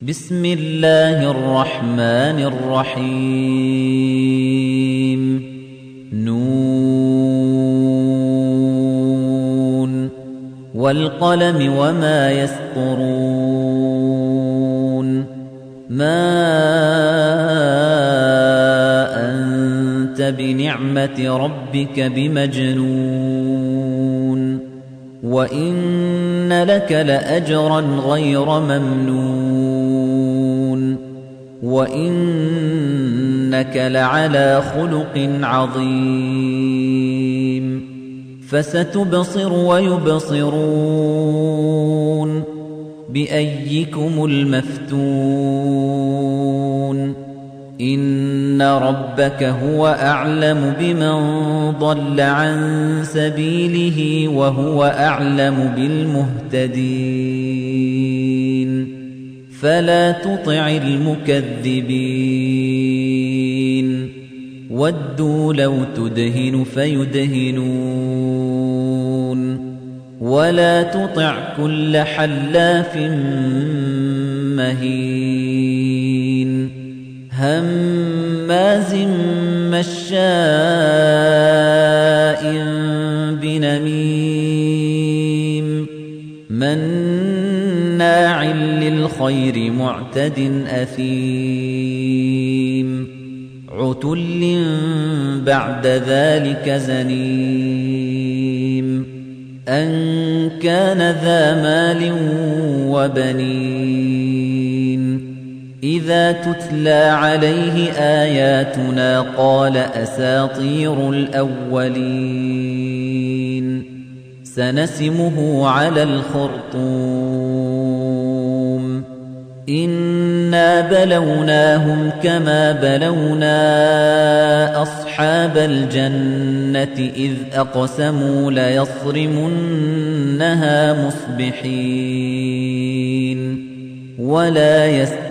بسم الله الرحمن الرحيم نون والقلم وما يسطرون ما أنت بنعمة ربك بمجنون وإن لك لأجرا غير ممنون وإنك لعلى خلق عظيم فستبصر ويبصرون بأيكم المفتون إن ربك هو أعلم بمن ضل عن سبيله وهو أعلم بالمهتدين فلا تطع المكذبين ودوا لو تدهن فيدهنون ولا تطع كل حلاف مهين هماز مشاء بنميم مناع للخير معتد أثيم عتل بعد ذلك زنيم أن كان ذا مال وبنين إذا تتلى عليه آياتنا قال أساطير الأولين سنسمه على الخرطوم إنا بلوناهم كما بلونا أصحاب الجنة إذ أقسموا ليصرمنها مصبحين ولا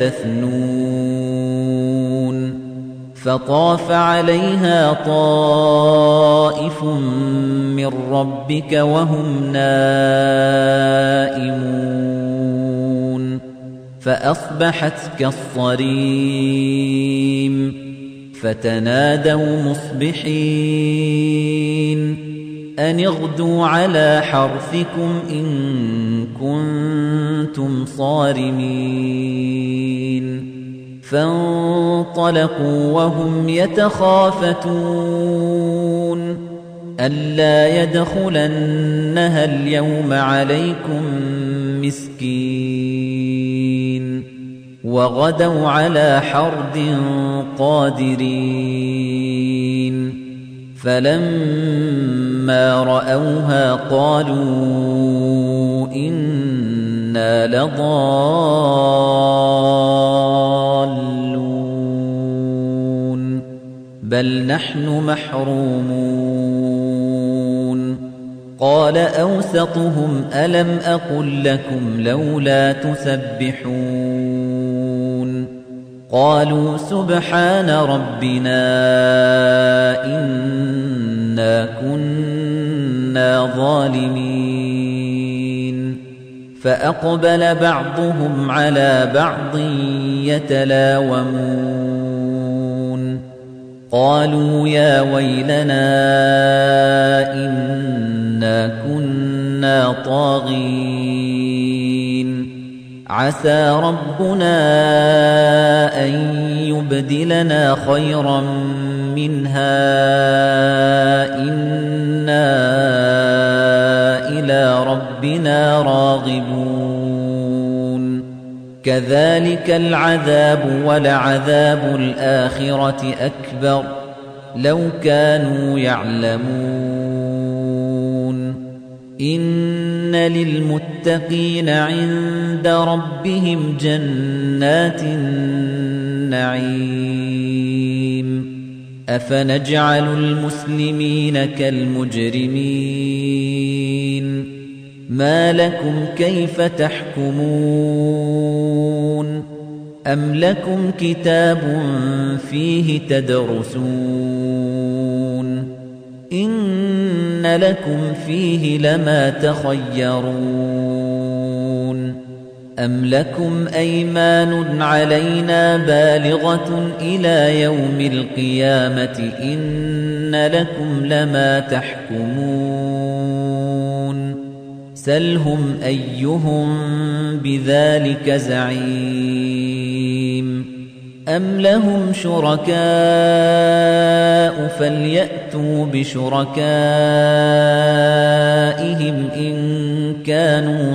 يستثنون فطاف عليها طائف من ربك وهم نائمون فأصبحت كالصريم فتنادوا مصبحين أن اغدوا على حرثكم إن كنتم صارمين فانطلقوا وهم يتخافتون ألا يدخلنها اليوم عليكم مسكين وغدوا على حرد قادرين فلما رأوها قالوا إنا لضالون بل نحن محرومون قال أوسطهم ألم أقل لكم لولا تسبحون قالوا سبحان ربنا إنا كنا ظالمين فأقبل بعضهم على بعض يتلاومون قالوا يا ويلنا إنا كنا طاغين عسى ربنا أن يبدلنا خيرا منها إنا إلى ربنا راغبون كذلك العذاب ولعذاب الآخرة أكبر لو كانوا يعلمون إن للمتقين عند ربهم جنات النعيم أفنجعل المسلمين كالمجرمين ما لكم كيف تحكمون أم لكم كتاب فيه تدرسون إن لكم فيه لما تخيرون أَمْ لَكُمْ أَيْمَانٌ عَلَيْنَا بَالِغَةٌ إِلَى يَوْمِ الْقِيَامَةِ إِنَّ لَكُمْ لَمَا تَحْكُمُونَ سَلْهُمْ أَيُّهُم بِذَلِكَ زَعِيمٌ أَمْ لَهُمْ شُرَكَاءُ فَلْيَأْتُوا بِشُرَكَائِهِمْ إِن كَانُوا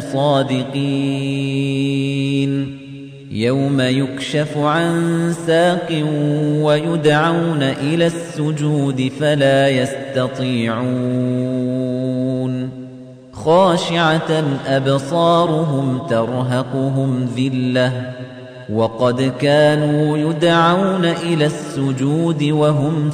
صَادِقِينَ يَوْمَ يُكْشَفُ عَن سَاقٍ وَيُدْعَوْنَ إِلَى السُّجُودِ فَلَا يَسْتَطِيعُونَ خَاشِعَةً أَبْصَارُهُمْ تَرْهَقُهُمْ ذِلَّةٌ وَقَدْ كَانُوا يُدْعَوْنَ إِلَى السُّجُودِ وَهُمْ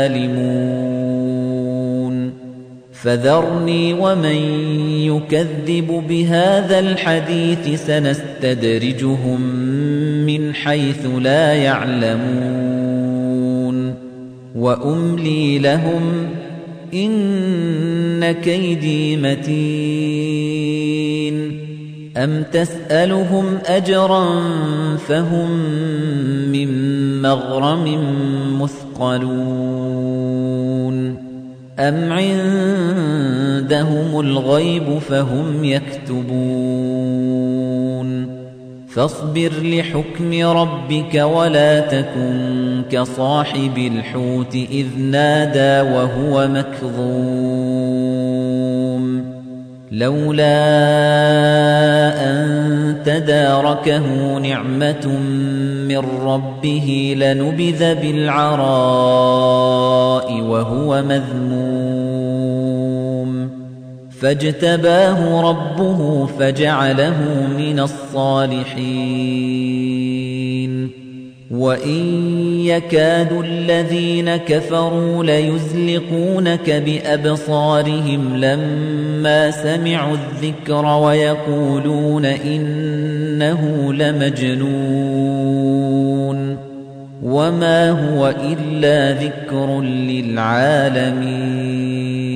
سَالِمُونَ فَذَرْنِي وَمَن يُكَذِّبُ بِهَذَا الْحَدِيثِ سَنَسْتَدْرِجُهُم مِّنْ حَيْثُ لَا يَعْلَمُونَ وَأُمْلِي لَهُمْ إِنَّ كَيْدِي مَتِينٌ أَمْ تَسْأَلُهُمْ أَجْرًا فَهُمْ مِنْ مَغْرَمٍ مُثْقَلُونَ أَمْ عِندَهُمُ الْغَيْبُ فَهُمْ يَكْتُبُونَ فَاصْبِرْ لِحُكْمِ رَبِّكَ وَلَا تَكُنْ كَصَاحِبِ الْحُوتِ إِذْ نَادَى وَهُوَ مَكْظُومٌ لَوْلَا أَن تَدَارَكَهُ نِعْمَةٌ مِّن رَّبِّهِ لَنُبِذَ بِالْعَرَاءِ وَهُوَ مَذْمُومٌ فَاجْتَبَاهُ رَبُّهُ فَجَعَلَهُ مِنَ الصَّالِحِينَ وَإِن يَكَادُ الَّذِينَ كَفَرُوا لَيُزْلِقُونَكَ بِأَبْصَارِهِمْ لَمَّا سَمِعُوا الذِّكْرَ وَيَقُولُونَ إِنَّهُ لَمَجْنُونٌ وَمَا هُوَ إِلَّا ذِكْرٌ لِّلْعَالَمِينَ